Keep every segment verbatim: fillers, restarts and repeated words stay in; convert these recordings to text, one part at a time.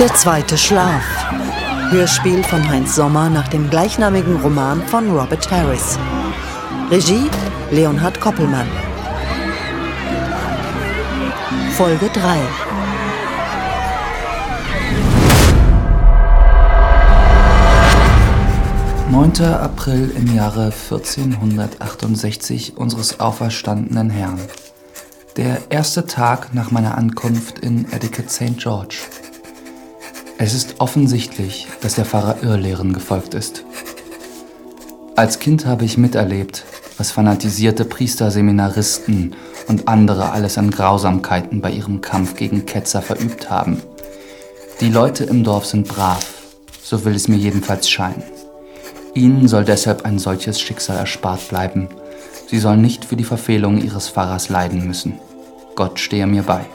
Der zweite Schlaf. Hörspiel von Heinz Sommer nach dem gleichnamigen Roman von Robert Harris. Regie Leonhard Koppelmann. Folge drei. neunter April im Jahre vierzehnhundertachtundsechzig unseres auferstandenen Herrn. Der erste Tag nach meiner Ankunft in Etiquette Sankt George. Es ist offensichtlich, dass der Pfarrer Irrlehren gefolgt ist. Als Kind habe ich miterlebt, was fanatisierte Priester, Seminaristen und andere alles an Grausamkeiten bei ihrem Kampf gegen Ketzer verübt haben. Die Leute im Dorf sind brav, so will es mir jedenfalls scheinen. Ihnen soll deshalb ein solches Schicksal erspart bleiben. Sie sollen nicht für die Verfehlungen ihres Pfarrers leiden müssen. Gott stehe mir bei.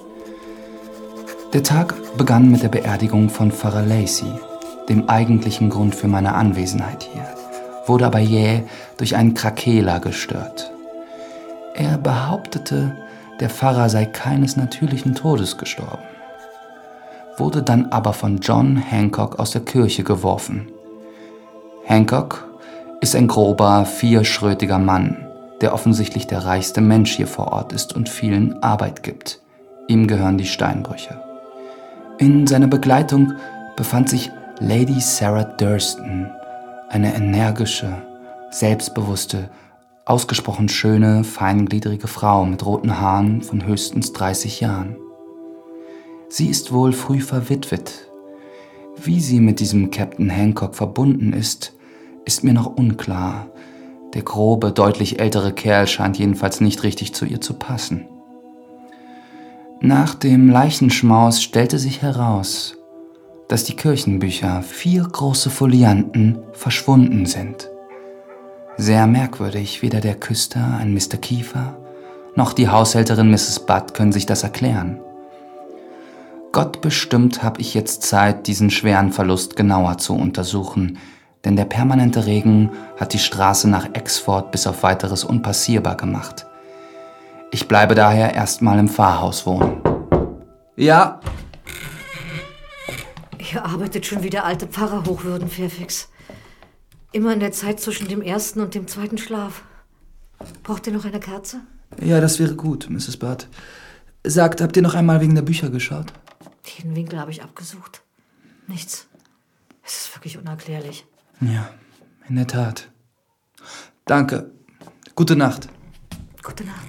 Der Tag begann mit der Beerdigung von Pfarrer Lacey, dem eigentlichen Grund für meine Anwesenheit hier, wurde aber jäh durch einen Krakeeler gestört. Er behauptete, der Pfarrer sei keines natürlichen Todes gestorben, wurde dann aber von John Hancock aus der Kirche geworfen. Hancock ist ein grober, vierschrötiger Mann, der offensichtlich der reichste Mensch hier vor Ort ist und vielen Arbeit gibt. Ihm gehören die Steinbrüche. In seiner Begleitung befand sich Lady Sarah Durston, eine energische, selbstbewusste, ausgesprochen schöne, feingliedrige Frau mit roten Haaren von höchstens dreißig Jahren. Sie ist wohl früh verwitwet. Wie sie mit diesem Captain Hancock verbunden ist, ist mir noch unklar. Der grobe, deutlich ältere Kerl scheint jedenfalls nicht richtig zu ihr zu passen. Nach dem Leichenschmaus stellte sich heraus, dass die Kirchenbücher, vier große Folianten, verschwunden sind. Sehr merkwürdig, weder der Küster, ein Mister Kiefer, noch die Haushälterin Misses Budd können sich das erklären. Gott bestimmt habe ich jetzt Zeit, diesen schweren Verlust genauer zu untersuchen, denn der permanente Regen hat die Straße nach Exford bis auf Weiteres unpassierbar gemacht. Ich bleibe daher erstmal im Pfarrhaus wohnen. Ja? Hier arbeitet schon wieder alte Pfarrerhochwürden, Fairfax. Immer in der Zeit zwischen dem ersten und dem zweiten Schlaf. Braucht ihr noch eine Kerze? Ja, das wäre gut, Misses Budd. Sagt, habt ihr noch einmal wegen der Bücher geschaut? Jeden Winkel habe ich abgesucht. Nichts. Es ist wirklich unerklärlich. Ja, in der Tat. Danke. Gute Nacht. Gute Nacht.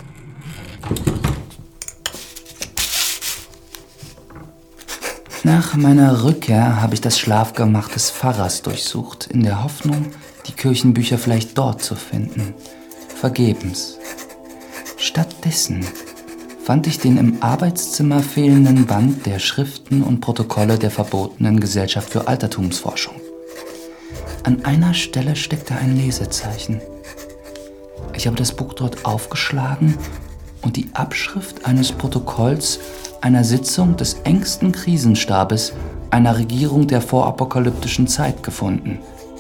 Nach meiner Rückkehr habe ich das Schlafgemach des Pfarrers durchsucht, in der Hoffnung, die Kirchenbücher vielleicht dort zu finden. Vergebens. Stattdessen fand ich den im Arbeitszimmer fehlenden Band der Schriften und Protokolle der verbotenen Gesellschaft für Altertumsforschung. An einer Stelle steckte ein Lesezeichen. Ich habe das Buch dort aufgeschlagen und die Abschrift eines Protokolls einer Sitzung des engsten Krisenstabes einer Regierung der vorapokalyptischen Zeit gefunden.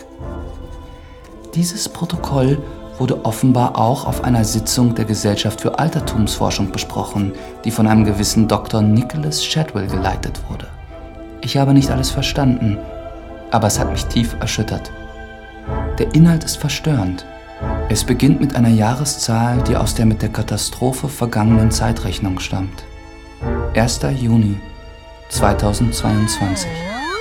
Dieses Protokoll wurde offenbar auch auf einer Sitzung der Gesellschaft für Altertumsforschung besprochen, die von einem gewissen Doktor Nicholas Shadwell geleitet wurde. Ich habe nicht alles verstanden, aber es hat mich tief erschüttert. Der Inhalt ist verstörend. Es beginnt mit einer Jahreszahl, die aus der mit der Katastrophe vergangenen Zeitrechnung stammt. erster Juni zweitausendzweiundzwanzig.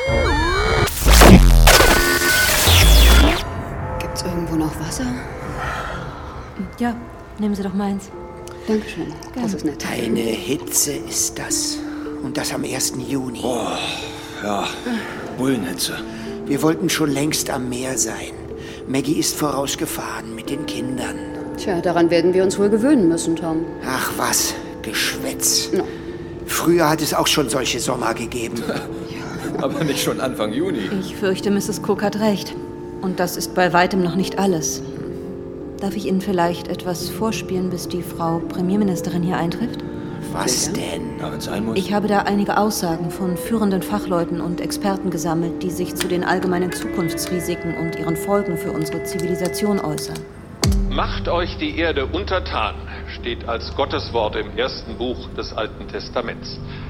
Gibt's irgendwo noch Wasser? Ja, nehmen Sie doch meins. Dankeschön, das ist nett. Eine Hitze ist das. Und das am ersten Juni. Oh, ja, Bullenhitze. Wir wollten schon längst am Meer sein. Maggie ist vorausgefahren mit den Kindern. Tja, daran werden wir uns wohl gewöhnen müssen, Tom. Ach was, Geschwätz. No. Früher hat es auch schon solche Sommer gegeben. Aber nicht schon Anfang Juni. Ich fürchte, Misses Cook hat recht. Und das ist bei weitem noch nicht alles. Darf ich Ihnen vielleicht etwas vorspielen, bis die Frau Premierministerin hier eintrifft? Was denn? Ja, wenn's sein muss. Ich habe da einige Aussagen von führenden Fachleuten und Experten gesammelt, die sich zu den allgemeinen Zukunftsrisiken und ihren Folgen für unsere Zivilisation äußern. Macht euch die Erde untertan, steht als Gotteswort im ersten Buch des Alten Testaments.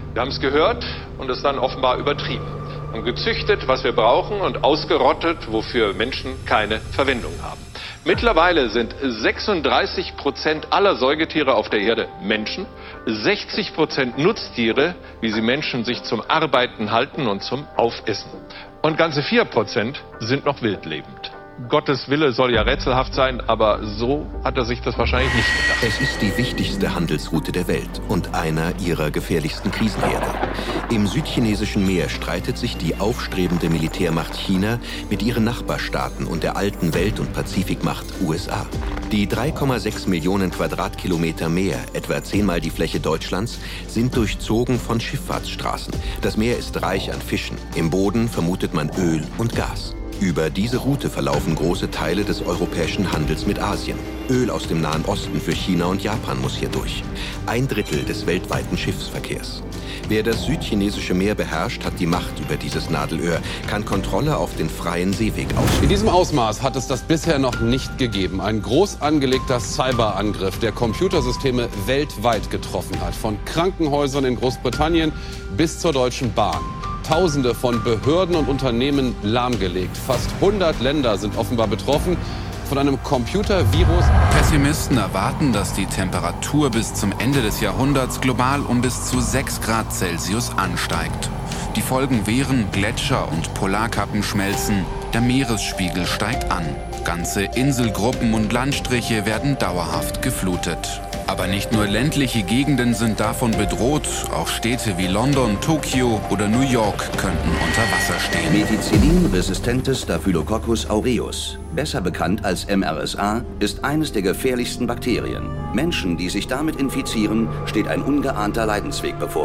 Wir haben es gehört und es dann offenbar übertrieben. Und gezüchtet, was wir brauchen, und ausgerottet, wofür Menschen keine Verwendung haben. Mittlerweile sind sechsunddreißig Prozent aller Säugetiere auf der Erde Menschen, sechzig Prozent Nutztiere, wie sie Menschen sich zum Arbeiten halten und zum Aufessen. Und ganze vier Prozent sind noch wildlebend. Gottes Wille soll ja rätselhaft sein, aber so hat er sich das wahrscheinlich nicht gedacht. Es ist die wichtigste Handelsroute der Welt und einer ihrer gefährlichsten Krisenherde. Im südchinesischen Meer streitet sich die aufstrebende Militärmacht China mit ihren Nachbarstaaten und der alten Welt- und Pazifikmacht U S A. Die drei Komma sechs Millionen Quadratkilometer Meer, etwa zehnmal die Fläche Deutschlands, sind durchzogen von Schifffahrtsstraßen. Das Meer ist reich an Fischen. Im Boden vermutet man Öl und Gas. Über diese Route verlaufen große Teile des europäischen Handels mit Asien. Öl aus dem Nahen Osten für China und Japan muss hier durch. Ein Drittel des weltweiten Schiffsverkehrs. Wer das südchinesische Meer beherrscht, hat die Macht über dieses Nadelöhr, kann Kontrolle auf den freien Seeweg ausüben. In diesem Ausmaß hat es das bisher noch nicht gegeben. Ein groß angelegter Cyberangriff, der Computersysteme weltweit getroffen hat. Von Krankenhäusern in Großbritannien bis zur Deutschen Bahn. Tausende von Behörden und Unternehmen lahmgelegt. Fast hundert Länder sind offenbar betroffen von einem Computervirus. Pessimisten erwarten, dass die Temperatur bis zum Ende des Jahrhunderts global um bis zu sechs Grad Celsius ansteigt. Die Folgen wären, Gletscher und Polarkappen schmelzen, der Meeresspiegel steigt an. Ganze Inselgruppen und Landstriche werden dauerhaft geflutet. Aber nicht nur ländliche Gegenden sind davon bedroht, auch Städte wie London, Tokio oder New York könnten unter Wasser stehen. Methicillin-resistentes Staphylococcus aureus, besser bekannt als M R S A, ist eines der gefährlichsten Bakterien. Menschen, die sich damit infizieren, steht ein ungeahnter Leidensweg bevor.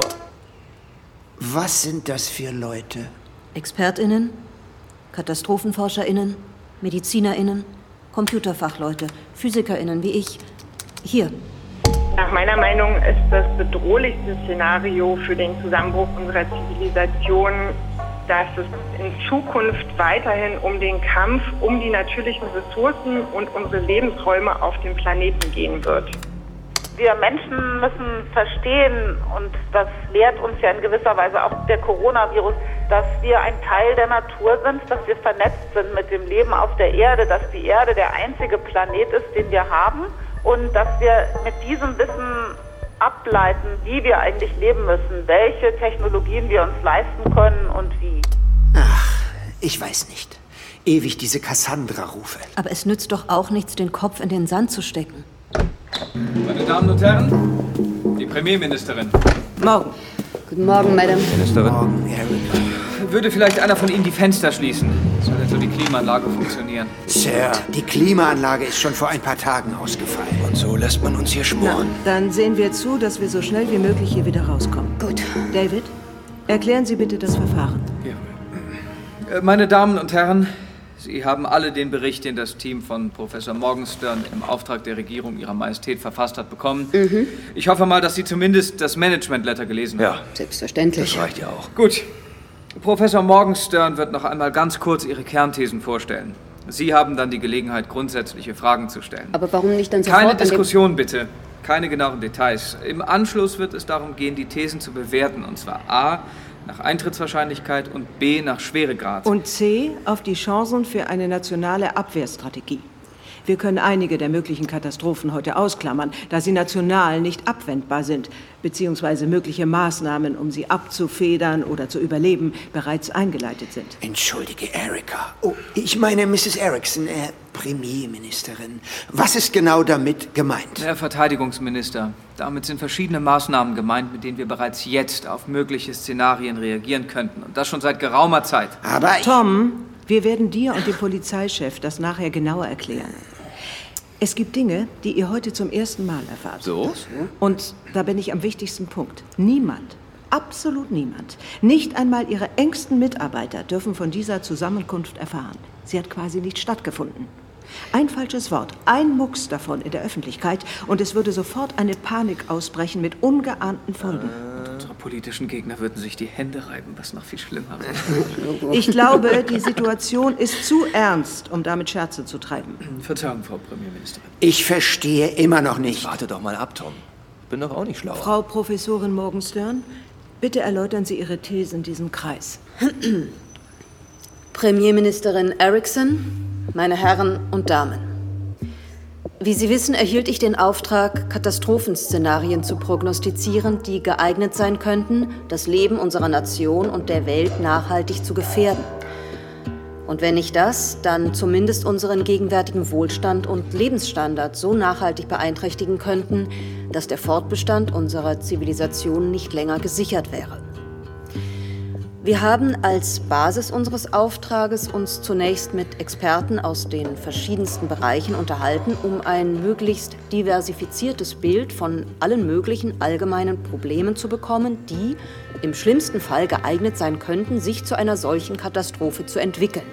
Was sind das für Leute? ExpertInnen, KatastrophenforscherInnen, MedizinerInnen, Computerfachleute, PhysikerInnen wie ich. Hier. Nach meiner Meinung ist das bedrohlichste Szenario für den Zusammenbruch unserer Zivilisation, dass es in Zukunft weiterhin um den Kampf um die natürlichen Ressourcen und unsere Lebensräume auf dem Planeten gehen wird. Wir Menschen müssen verstehen, und das lehrt uns ja in gewisser Weise auch der Coronavirus, dass wir ein Teil der Natur sind, dass wir vernetzt sind mit dem Leben auf der Erde, dass die Erde der einzige Planet ist, den wir haben. Und dass wir mit diesem Wissen ableiten, wie wir eigentlich leben müssen, welche Technologien wir uns leisten können und wie. Ach, ich weiß nicht. Ewig diese Cassandra-Rufe. Aber es nützt doch auch nichts, den Kopf in den Sand zu stecken. Meine Damen und Herren, die Premierministerin. Morgen. Guten Morgen, Madame. Ministerin. Morgen, Eric. Würde vielleicht einer von Ihnen die Fenster schließen? Soll denn so die Klimaanlage funktionieren? Sir, die Klimaanlage ist schon vor ein paar Tagen ausgefallen. Und so lässt man uns hier schmoren. Dann sehen wir zu, dass wir so schnell wie möglich hier wieder rauskommen. Gut. David, erklären Sie bitte das Verfahren. Ja. Meine Damen und Herren, Sie haben alle den Bericht, den das Team von Professor Morgenstern im Auftrag der Regierung Ihrer Majestät verfasst hat, bekommen. Mhm. Ich hoffe mal, dass Sie zumindest das Management-Letter gelesen haben. Ja, selbstverständlich. Das reicht ja auch. Gut. Professor Morgenstern wird noch einmal ganz kurz Ihre Kernthesen vorstellen. Sie haben dann die Gelegenheit, grundsätzliche Fragen zu stellen. Aber warum nicht dann sofort... Keine Diskussion, bitte. Keine genauen Details. Im Anschluss wird es darum gehen, die Thesen zu bewerten. Und zwar A, nach Eintrittswahrscheinlichkeit und B, nach Schweregrad. Und C, auf die Chancen für eine nationale Abwehrstrategie. Wir können einige der möglichen Katastrophen heute ausklammern, da sie national nicht abwendbar sind, beziehungsweise mögliche Maßnahmen, um sie abzufedern oder zu überleben, bereits eingeleitet sind. Entschuldige, Erika. Oh, ich meine Misses Erickson, äh, Premierministerin. Was ist genau damit gemeint? Herr Verteidigungsminister, damit sind verschiedene Maßnahmen gemeint, mit denen wir bereits jetzt auf mögliche Szenarien reagieren könnten. Und das schon seit geraumer Zeit. Aber Tom, wir werden dir und dem Polizeichef das nachher genauer erklären. Es gibt Dinge, die ihr heute zum ersten Mal erfahrt. So? Und da bin ich am wichtigsten Punkt. Niemand, absolut niemand, nicht einmal ihre engsten Mitarbeiter dürfen von dieser Zusammenkunft erfahren. Sie hat quasi nicht stattgefunden. Ein falsches Wort, ein Mucks davon in der Öffentlichkeit und es würde sofort eine Panik ausbrechen mit ungeahnten Folgen. Und unsere politischen Gegner würden sich die Hände reiben, was noch viel schlimmer wäre. Ich glaube, die Situation ist zu ernst, um damit Scherze zu treiben. Verzeihung, Frau Premierministerin. Ich verstehe immer noch nicht. Warte doch mal ab, Tom. Ich bin doch auch nicht schlau. Frau Professorin Morgenstern, Bitte erläutern Sie Ihre These in diesem Kreis. Premierministerin Erickson, meine Herren und Damen. Wie Sie wissen, erhielt ich den Auftrag, Katastrophenszenarien zu prognostizieren, die geeignet sein könnten, das Leben unserer Nation und der Welt nachhaltig zu gefährden. Und wenn nicht das, dann zumindest unseren gegenwärtigen Wohlstand und Lebensstandard so nachhaltig beeinträchtigen könnten, dass der Fortbestand unserer Zivilisation nicht länger gesichert wäre. Wir haben als Basis unseres Auftrages uns zunächst mit Experten aus den verschiedensten Bereichen unterhalten, um ein möglichst diversifiziertes Bild von allen möglichen allgemeinen Problemen zu bekommen, die im schlimmsten Fall geeignet sein könnten, sich zu einer solchen Katastrophe zu entwickeln.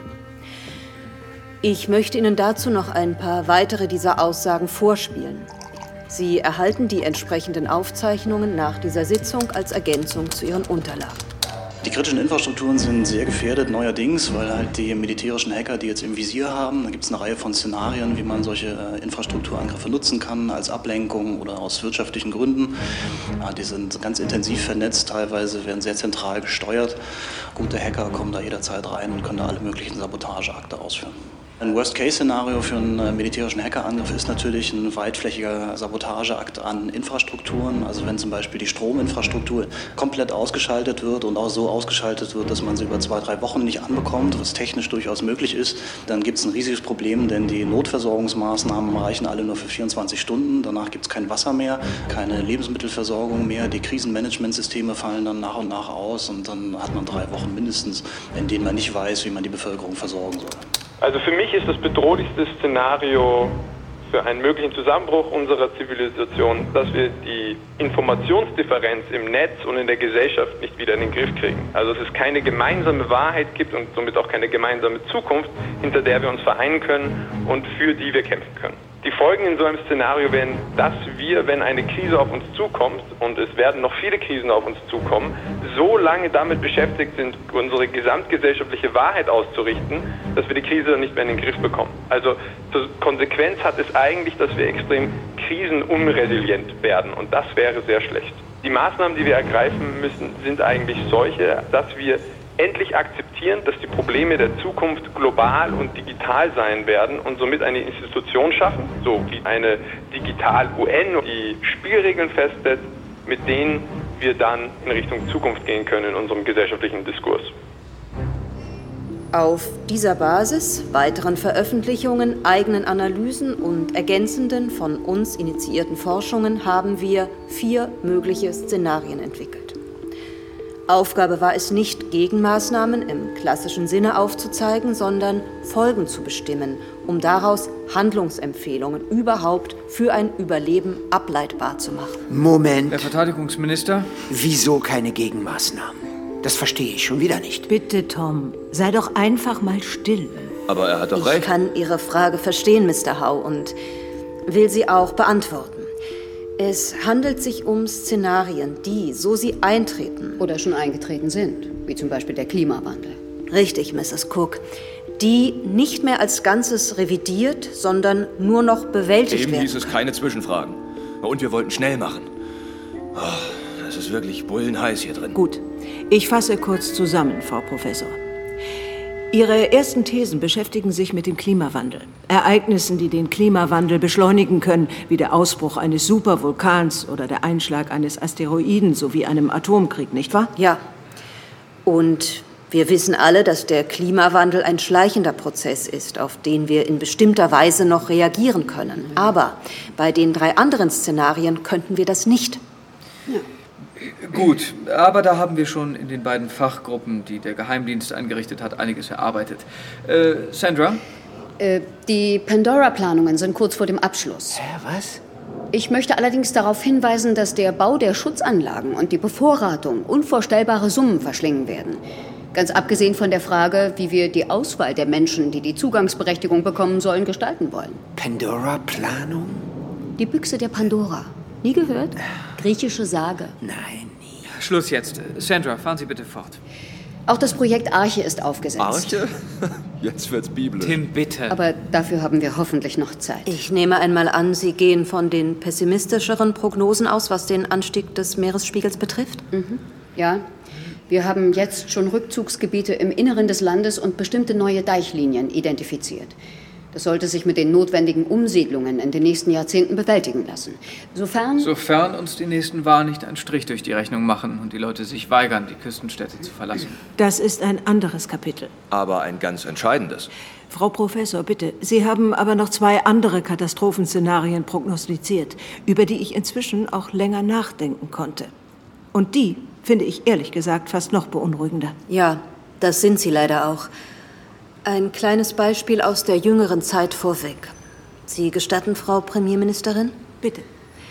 Ich möchte Ihnen dazu noch ein paar weitere dieser Aussagen vorspielen. Sie erhalten die entsprechenden Aufzeichnungen nach dieser Sitzung als Ergänzung zu Ihren Unterlagen. Die kritischen Infrastrukturen sind sehr gefährdet neuerdings, weil halt die militärischen Hacker, die jetzt im Visier haben, da gibt es eine Reihe von Szenarien, wie man solche äh, Infrastrukturangriffe nutzen kann, als Ablenkung oder aus wirtschaftlichen Gründen. Ja, die sind ganz intensiv vernetzt, teilweise werden sehr zentral gesteuert. Gute Hacker kommen da jederzeit rein und können da alle möglichen Sabotageakte ausführen. Ein Worst-Case-Szenario für einen militärischen Hackerangriff ist natürlich ein weitflächiger Sabotageakt an Infrastrukturen. Also wenn zum Beispiel die Strominfrastruktur komplett ausgeschaltet wird und auch so ausgeschaltet wird, dass man sie über zwei, drei Wochen nicht anbekommt, was technisch durchaus möglich ist, dann gibt es ein riesiges Problem, denn die Notversorgungsmaßnahmen reichen alle nur für vierundzwanzig Stunden. Danach gibt es kein Wasser mehr, keine Lebensmittelversorgung mehr. Die Krisenmanagementsysteme fallen dann nach und nach aus und dann hat man drei Wochen mindestens, in denen man nicht weiß, wie man die Bevölkerung versorgen soll. Also für mich ist das bedrohlichste Szenario für einen möglichen Zusammenbruch unserer Zivilisation, dass wir die Informationsdifferenz im Netz und in der Gesellschaft nicht wieder in den Griff kriegen. Also dass es keine gemeinsame Wahrheit gibt und somit auch keine gemeinsame Zukunft, hinter der wir uns vereinen können und für die wir kämpfen können. Die Folgen in so einem Szenario wären, dass wir, wenn eine Krise auf uns zukommt, und es werden noch viele Krisen auf uns zukommen, so lange damit beschäftigt sind, unsere gesamtgesellschaftliche Wahrheit auszurichten, dass wir die Krise dann nicht mehr in den Griff bekommen. Also zur Konsequenz hat es eigentlich, dass wir extrem krisenunresilient werden, und das wäre sehr schlecht. Die Maßnahmen, die wir ergreifen müssen, sind eigentlich solche, dass wir endlich akzeptieren, dass die Probleme der Zukunft global und digital sein werden und somit eine Institution schaffen, so wie eine Digital-U N, die Spielregeln festsetzt, mit denen wir dann in Richtung Zukunft gehen können in unserem gesellschaftlichen Diskurs. Auf dieser Basis, weiteren Veröffentlichungen, eigenen Analysen und ergänzenden von uns initiierten Forschungen haben wir vier mögliche Szenarien entwickelt. Aufgabe war es nicht, Gegenmaßnahmen im klassischen Sinne aufzuzeigen, sondern Folgen zu bestimmen, um daraus Handlungsempfehlungen überhaupt für ein Überleben ableitbar zu machen. Moment. Herr Verteidigungsminister? Wieso keine Gegenmaßnahmen? Das verstehe ich schon wieder nicht. Bitte, Tom, sei doch einfach mal still. Aber er hat doch ich recht. Ich kann Ihre Frage verstehen, Mister Howe, und will sie auch beantworten. Es handelt sich um Szenarien, die, so sie eintreten oder schon eingetreten sind, wie zum Beispiel der Klimawandel. Richtig, Misses Cook. Die nicht mehr als Ganzes revidiert, sondern nur noch bewältigt Eben werden. hieß es keine Zwischenfragen. Und wir wollten schnell machen. Oh, das ist wirklich bullenheiß hier drin. Gut, ich fasse kurz zusammen, Frau Professor. Ihre ersten Thesen beschäftigen sich mit dem Klimawandel. Ereignissen, die den Klimawandel beschleunigen können, wie der Ausbruch eines Supervulkans oder der Einschlag eines Asteroiden sowie einem Atomkrieg, nicht wahr? Ja. Und wir wissen alle, dass der Klimawandel ein schleichender Prozess ist, auf den wir in bestimmter Weise noch reagieren können. Aber bei den drei anderen Szenarien könnten wir das nicht. Ja. Gut, aber da haben wir schon in den beiden Fachgruppen, die der Geheimdienst eingerichtet hat, einiges erarbeitet. Äh, Sandra? Äh, die Pandora-Planungen sind kurz vor dem Abschluss. Hä, was? Ich möchte allerdings darauf hinweisen, dass der Bau der Schutzanlagen und die Bevorratung unvorstellbare Summen verschlingen werden. Ganz abgesehen von der Frage, wie wir die Auswahl der Menschen, die die Zugangsberechtigung bekommen sollen, gestalten wollen. Pandora-Planung? Die Büchse der Pandora. Nie gehört? Griechische Sage. Nein, nie. Schluss jetzt. Sandra, fahren Sie bitte fort. Auch das Projekt Arche ist aufgesetzt. Arche? Jetzt wird's biblisch. Tim, bitte. Aber dafür haben wir hoffentlich noch Zeit. Ich nehme einmal an, Sie gehen von den pessimistischeren Prognosen aus, was den Anstieg des Meeresspiegels betrifft? Mhm. Ja, wir haben jetzt schon Rückzugsgebiete im Inneren des Landes und bestimmte neue Deichlinien identifiziert. Das sollte sich mit den notwendigen Umsiedlungen in den nächsten Jahrzehnten bewältigen lassen. Sofern... Sofern uns die nächsten Wahlen nicht einen Strich durch die Rechnung machen und die Leute sich weigern, die Küstenstädte zu verlassen. Das ist ein anderes Kapitel. Aber ein ganz entscheidendes. Frau Professor, bitte. Sie haben aber noch zwei andere Katastrophenszenarien prognostiziert, über die ich inzwischen auch länger nachdenken konnte. Und die finde ich ehrlich gesagt fast noch beunruhigender. Ja, das sind sie leider auch. Ein kleines Beispiel aus der jüngeren Zeit vorweg. Sie gestatten, Frau Premierministerin? Bitte.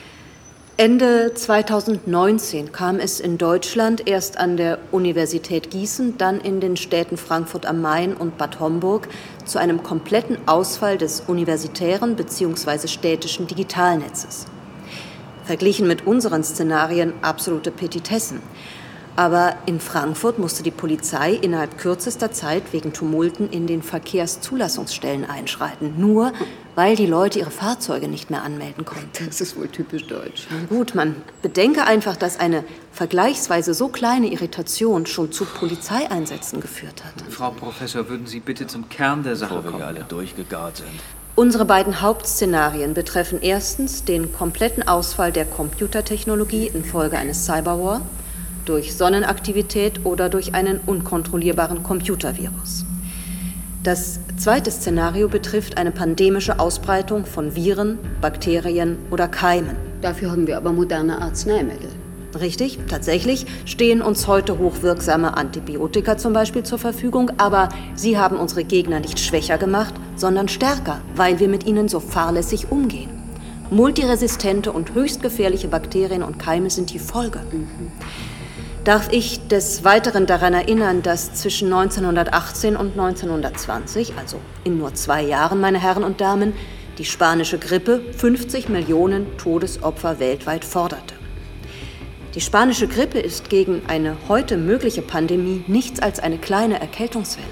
Ende zweitausendneunzehn kam es in Deutschland erst an der Universität Gießen, dann in den Städten Frankfurt am Main und Bad Homburg zu einem kompletten Ausfall des universitären bzw. städtischen Digitalnetzes. Verglichen mit unseren Szenarien absolute Petitessen. Aber in Frankfurt musste die Polizei innerhalb kürzester Zeit wegen Tumulten in den Verkehrszulassungsstellen einschreiten. Nur weil die Leute ihre Fahrzeuge nicht mehr anmelden konnten. Das ist wohl typisch deutsch. Gut, man bedenke einfach, dass eine vergleichsweise so kleine Irritation schon zu Polizeieinsätzen geführt hat. Frau Professor, würden Sie bitte zum Kern der Sache kommen? Bevor wir alle durchgegart sind. Unsere beiden Hauptszenarien betreffen erstens den kompletten Ausfall der Computertechnologie infolge eines Cyberwar, durch Sonnenaktivität oder durch einen unkontrollierbaren Computervirus. Das zweite Szenario betrifft eine pandemische Ausbreitung von Viren, Bakterien oder Keimen. Dafür haben wir aber moderne Arzneimittel. Richtig, tatsächlich stehen uns heute hochwirksame Antibiotika zum Beispiel zur Verfügung, aber sie haben unsere Gegner nicht schwächer gemacht, sondern stärker, weil wir mit ihnen so fahrlässig umgehen. Multiresistente und höchst gefährliche Bakterien und Keime sind die Folge. Mhm. Darf ich des Weiteren daran erinnern, dass zwischen neunzehnhundertachtzehn und neunzehnhundertzwanzig, also in nur zwei Jahren, meine Herren und Damen, die spanische Grippe fünfzig Millionen Todesopfer weltweit forderte. Die spanische Grippe ist gegen eine heute mögliche Pandemie nichts als eine kleine Erkältungswelle.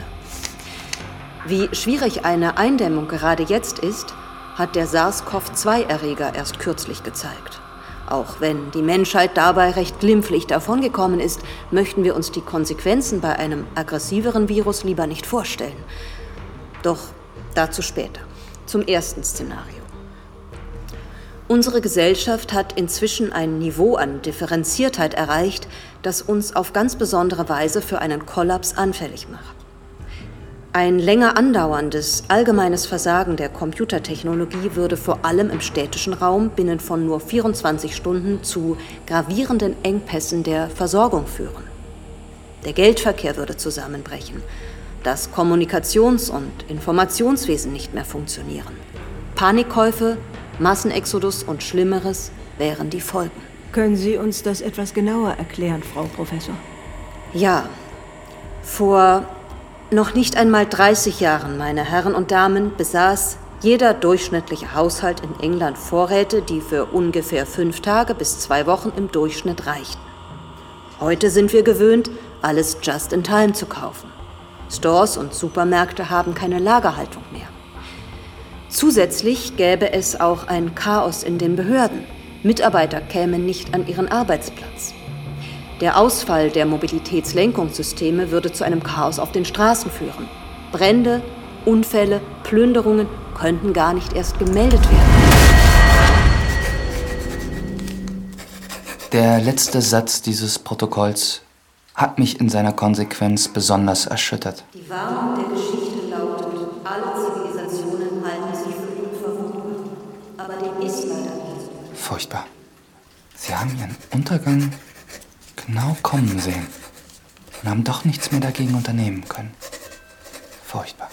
Wie schwierig eine Eindämmung gerade jetzt ist, hat der SARS-CoV zwei Erreger erst kürzlich gezeigt. Auch wenn die Menschheit dabei recht glimpflich davongekommen ist, möchten wir uns die Konsequenzen bei einem aggressiveren Virus lieber nicht vorstellen. Doch dazu später. Zum ersten Szenario. Unsere Gesellschaft hat inzwischen ein Niveau an Differenziertheit erreicht, das uns auf ganz besondere Weise für einen Kollaps anfällig macht. Ein länger andauerndes, allgemeines Versagen der Computertechnologie würde vor allem im städtischen Raum binnen von nur vierundzwanzig Stunden zu gravierenden Engpässen der Versorgung führen. Der Geldverkehr würde zusammenbrechen, das Kommunikations- und Informationswesen nicht mehr funktionieren. Panikkäufe, Massenexodus und Schlimmeres wären die Folgen. Können Sie uns das etwas genauer erklären, Frau Professor? Ja, vor noch nicht einmal dreißig Jahren, meine Herren und Damen, besaß jeder durchschnittliche Haushalt in England Vorräte, die für ungefähr fünf Tage bis zwei Wochen im Durchschnitt reichten. Heute sind wir gewöhnt, alles just in time zu kaufen. Stores und Supermärkte haben keine Lagerhaltung mehr. Zusätzlich gäbe es auch ein Chaos in den Behörden. Mitarbeiter kämen nicht an ihren Arbeitsplatz. Der Ausfall der Mobilitätslenkungssysteme würde zu einem Chaos auf den Straßen führen. Brände, Unfälle, Plünderungen könnten gar nicht erst gemeldet werden. Der letzte Satz dieses Protokolls hat mich in seiner Konsequenz besonders erschüttert. Die Warnung der Geschichte lautet, alle Zivilisationen halten sich für unverwundbar. Aber dem ist leider nicht. Furchtbar. Sie haben ihren Untergang genau kommen sehen und haben doch nichts mehr dagegen unternehmen können. Furchtbar.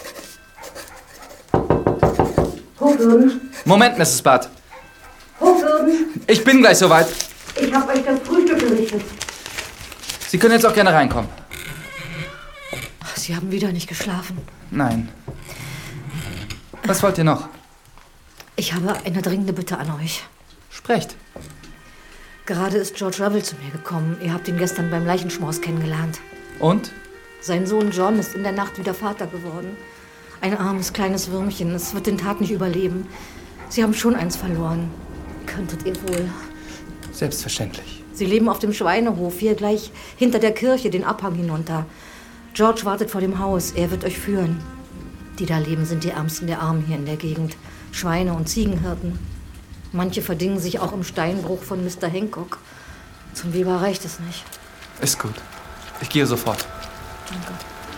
Hochwürden. Moment, Misses Barth. Hochwürden. Ich bin gleich soweit. Ich habe euch das Frühstück gerichtet. Sie können jetzt auch gerne reinkommen. Sie haben wieder nicht geschlafen. Nein. Was wollt ihr noch? Ich habe eine dringende Bitte an euch. Sprecht. Gerade ist George Russell zu mir gekommen. Ihr habt ihn gestern beim Leichenschmaus kennengelernt. Und? Sein Sohn John ist in der Nacht wieder Vater geworden. Ein armes, kleines Würmchen. Es wird den Tag nicht überleben. Sie haben schon eins verloren. Könntet ihr wohl... Selbstverständlich. Sie leben auf dem Schweinehof, hier gleich hinter der Kirche, den Abhang hinunter. George wartet vor dem Haus, er wird euch führen. Die da leben, sind die Ärmsten der Armen hier in der Gegend. Schweine- und Ziegenhirten. Manche verdingen sich auch im Steinbruch von Mister Hancock. Zum Weber reicht es nicht. Ist gut. Ich gehe sofort. Danke.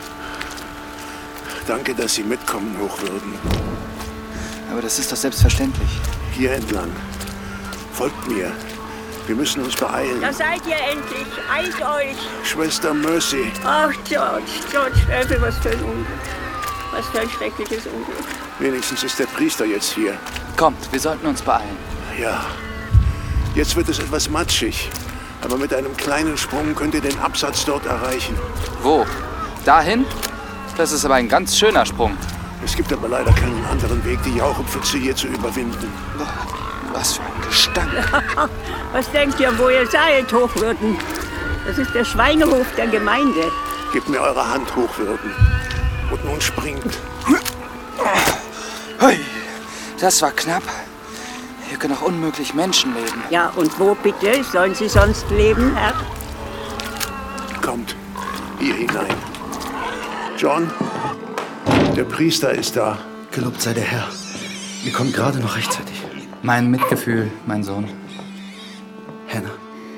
Danke, dass Sie mitkommen, Hochwürden. Aber das ist doch selbstverständlich. Hier entlang. Folgt mir. Wir müssen uns beeilen. Da seid ihr endlich. Eilt euch. Schwester Mercy. Ach, George, George, Schwester, was für ein Unglück. Was für ein schreckliches Unglück. Wenigstens ist der Priester jetzt hier. Kommt, wir sollten uns beeilen. Ja. Jetzt wird es etwas matschig. Aber mit einem kleinen Sprung könnt ihr den Absatz dort erreichen. Wo? Dahin? Das ist aber ein ganz schöner Sprung. Es gibt aber leider keinen anderen Weg, die Jauchepfütze hier zu überwinden. Was für ein Gestank. Was denkt ihr, wo ihr seid, Hochwürden? Das ist der Schweinehof der Gemeinde. Gebt mir eure Hand, Hochwürden. Und nun springt. Hui, das war knapp. Hier können auch unmöglich Menschen leben. Ja, und wo bitte sollen sie sonst leben, Herr? Kommt, hier hinein. John, der Priester ist da. Gelobt sei der Herr. Wir kommen gerade noch rechtzeitig. Mein Mitgefühl, mein Sohn. Hannah.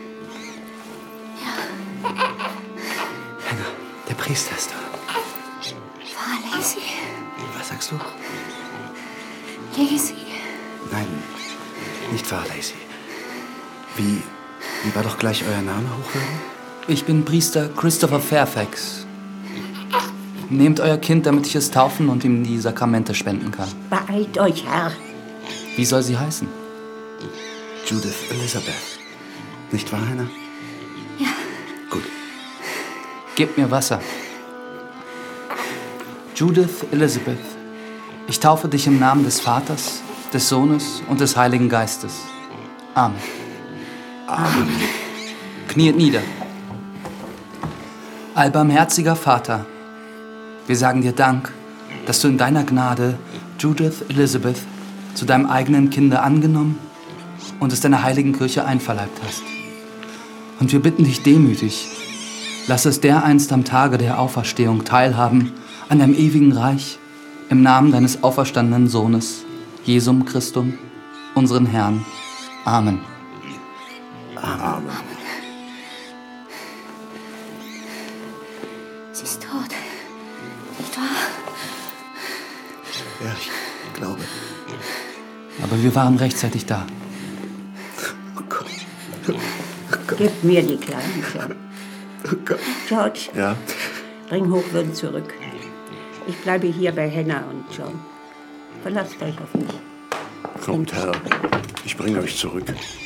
Ja. Hannah, der Priester ist da. War Lacey. Was sagst du? Lacey. Nein, nicht wahr, Lacey. Wie, wie war doch gleich euer Name, Hochwürden? Ich bin Priester Christopher Fairfax. Nehmt euer Kind, damit ich es taufen und ihm die Sakramente spenden kann. Beeilt euch, Herr. Wie soll sie heißen? Judith Elizabeth. Nicht wahr, Hannah? Ja. Gut. Gebt mir Wasser. Judith Elizabeth, ich taufe dich im Namen des Vaters, des Sohnes und des Heiligen Geistes. Amen. Amen. Kniet nieder. Allbarmherziger Vater, wir sagen dir Dank, dass du in deiner Gnade Judith Elizabeth zu deinem eigenen Kinde angenommen und es deiner heiligen Kirche einverleibt hast. Und wir bitten dich demütig, lass es dereinst am Tage der Auferstehung teilhaben an deinem ewigen Reich, im Namen deines auferstandenen Sohnes, Jesum Christum, unseren Herrn. Amen. Amen. Sie ist tot. Nicht wahr? Ja, ich glaube. Aber wir waren rechtzeitig da. Oh Gott. Oh Gott. Gib mir die Kleinen, John. Oh Gott. George. Ja? Bring Hochwürden zurück. Ich bleibe hier bei Hannah und John. Verlasst euch auf mich. Kommt, Herr. Ich bringe euch zurück.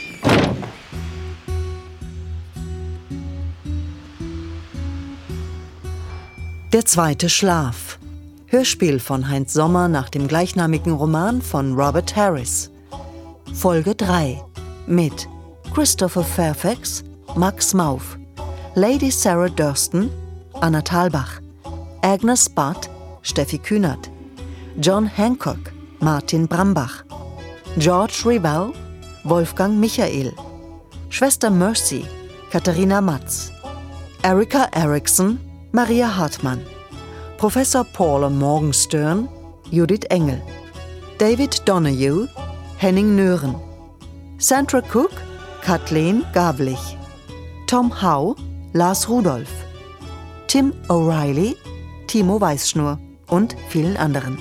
Der zweite Schlaf. Hörspiel von Heinz Sommer nach dem gleichnamigen Roman von Robert Harris. Folge drei mit Christopher Fairfax, Max Mauf, Lady Sarah Durston, Anna Thalbach, Agnes Butt, Steffi Kühnert, John Hancock, Martin Brambach, George Revell, Wolfgang Michael, Schwester Mercy, Katharina Matz, Erika Erickson, Maria Hartmann, Professor Paula Morgenstern, Judith Engel, David Donahue, Henning Nören, Sandra Cook, Kathleen Gablich, Tom Howe, Lars Rudolph, Tim O'Reilly, Timo Weißschnur und vielen anderen.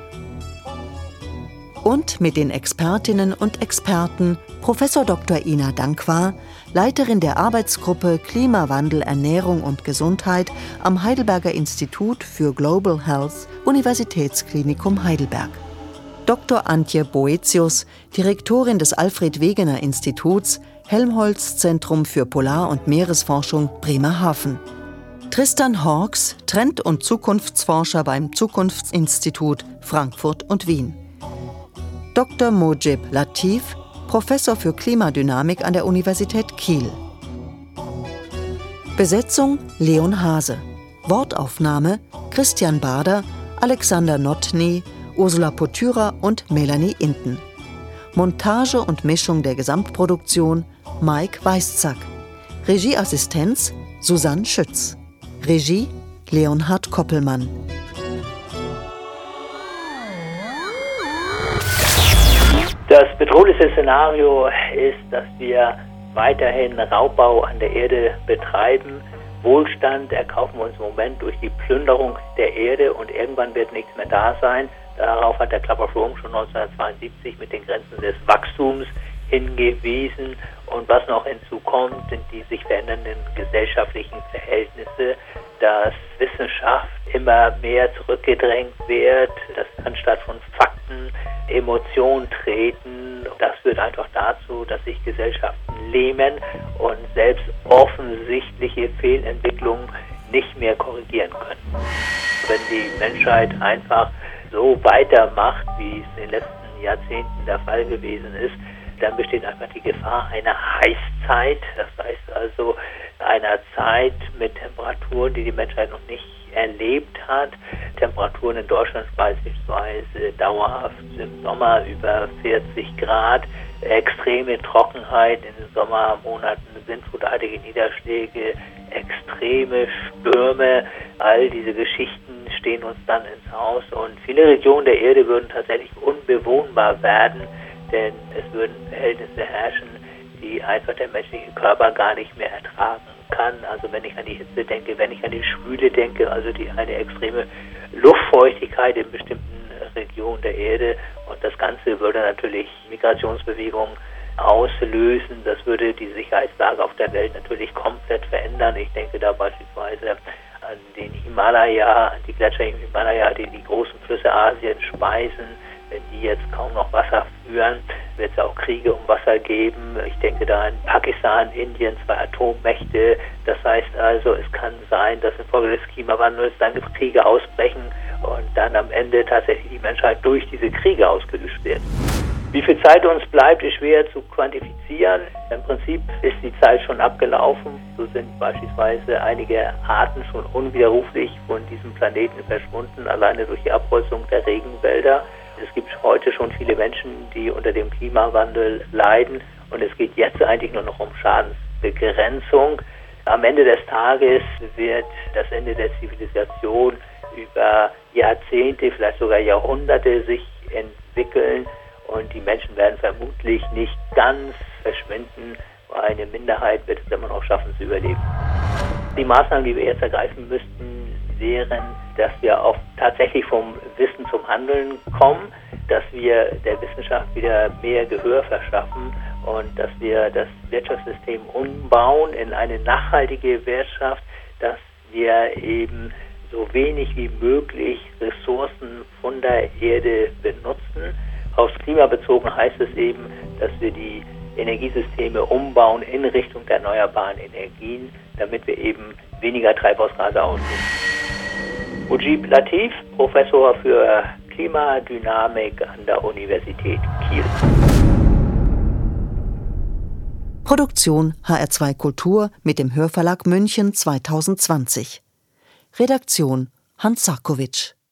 Und mit den Expertinnen und Experten Professor Doktor Ina Dankwar, Leiterin der Arbeitsgruppe Klimawandel, Ernährung und Gesundheit am Heidelberger Institut für Global Health, Universitätsklinikum Heidelberg. Doktor Antje Boetius, Direktorin des Alfred-Wegener-Instituts, Helmholtz-Zentrum für Polar- und Meeresforschung Bremerhaven. Tristan Hawkes, Trend- und Zukunftsforscher beim Zukunftsinstitut Frankfurt und Wien. Doktor Mojib Latif, Professor für Klimadynamik an der Universität Kiel. Besetzung Leon Hase. Wortaufnahme Christian Bader, Alexander Notny, Ursula Potyra und Melanie Inten. Montage und Mischung der Gesamtproduktion Mike Weißzack. Regieassistenz Susanne Schütz. Regie Leonhard Koppelmann. Das bedrohliche Szenario ist, dass wir weiterhin Raubbau an der Erde betreiben. Wohlstand erkaufen wir uns im Moment durch die Plünderung der Erde und irgendwann wird nichts mehr da sein. Darauf hat der Klapperschwung schon neunzehnhundertzweiundsiebzig mit den Grenzen des Wachstums hingewiesen. Und was noch hinzukommt, sind die sich verändernden gesellschaftlichen Verhältnisse, dass Wissenschaft immer mehr zurückgedrängt wird, dass anstatt von Fakten Emotionen treten. Das führt einfach dazu, dass sich Gesellschaften lähmen und selbst offensichtliche Fehlentwicklungen nicht mehr korrigieren können. Wenn die Menschheit einfach so weitermacht, wie es in den letzten Jahrzehnten der Fall gewesen ist, dann besteht einfach die Gefahr einer Heißzeit. Das heißt also einer Zeit mit Temperaturen, die die Menschheit noch nicht erlebt hat. Temperaturen in Deutschland beispielsweise dauerhaft im Sommer über vierzig Grad, extreme Trockenheit in den Sommermonaten, sintflutartige Niederschläge, extreme Stürme, all diese Geschichten stehen uns dann ins Haus und viele Regionen der Erde würden tatsächlich unbewohnbar werden, denn es würden Verhältnisse herrschen, die einfach der menschliche Körper gar nicht mehr ertragen kann. Also wenn ich an die Hitze denke, wenn ich an die Schwüle denke, also die eine extreme Luftfeuchtigkeit in bestimmten Regionen der Erde und das Ganze würde natürlich Migrationsbewegungen auslösen. Das würde die Sicherheitslage auf der Welt natürlich komplett verändern. Ich denke da beispielsweise an den Himalaya, an die Gletscher im Himalaya, die die großen Flüsse Asiens speisen. Wenn die jetzt kaum noch Wasser führen, wird es auch Kriege um Wasser geben. Ich denke da an Pakistan, Indien, zwei Atommächte. Das heißt also, es kann sein, dass infolge des Klimawandels dann Kriege ausbrechen und dann am Ende tatsächlich die Menschheit durch diese Kriege ausgelöscht wird. Wie viel Zeit uns bleibt, ist schwer zu quantifizieren. Im Prinzip ist die Zeit schon abgelaufen. So sind beispielsweise einige Arten schon unwiderruflich von diesem Planeten verschwunden, alleine durch die Abholzung der Regenwälder. Es gibt heute schon viele Menschen, die unter dem Klimawandel leiden und es geht jetzt eigentlich nur noch um Schadensbegrenzung. Am Ende des Tages wird das Ende der Zivilisation über Jahrzehnte, vielleicht sogar Jahrhunderte sich entwickeln und die Menschen werden vermutlich nicht ganz verschwinden. Eine Minderheit wird es immer noch schaffen zu überleben. Die Maßnahmen, die wir jetzt ergreifen müssten, wären, dass wir auch tatsächlich vom Wissen zum Handeln kommen, dass wir der Wissenschaft wieder mehr Gehör verschaffen und dass wir das Wirtschaftssystem umbauen in eine nachhaltige Wirtschaft, dass wir eben so wenig wie möglich Ressourcen von der Erde benutzen. Aufs Klima bezogen heißt es eben, dass wir die Energiesysteme umbauen in Richtung der erneuerbaren Energien, damit wir eben weniger Treibhausgase ausstoßen. Mujib Latif, Professor für Klimadynamik an der Universität Kiel. Produktion H R zwei Kultur mit dem Hörverlag München zweitausendzwanzig. Redaktion Hans Sarkowitsch.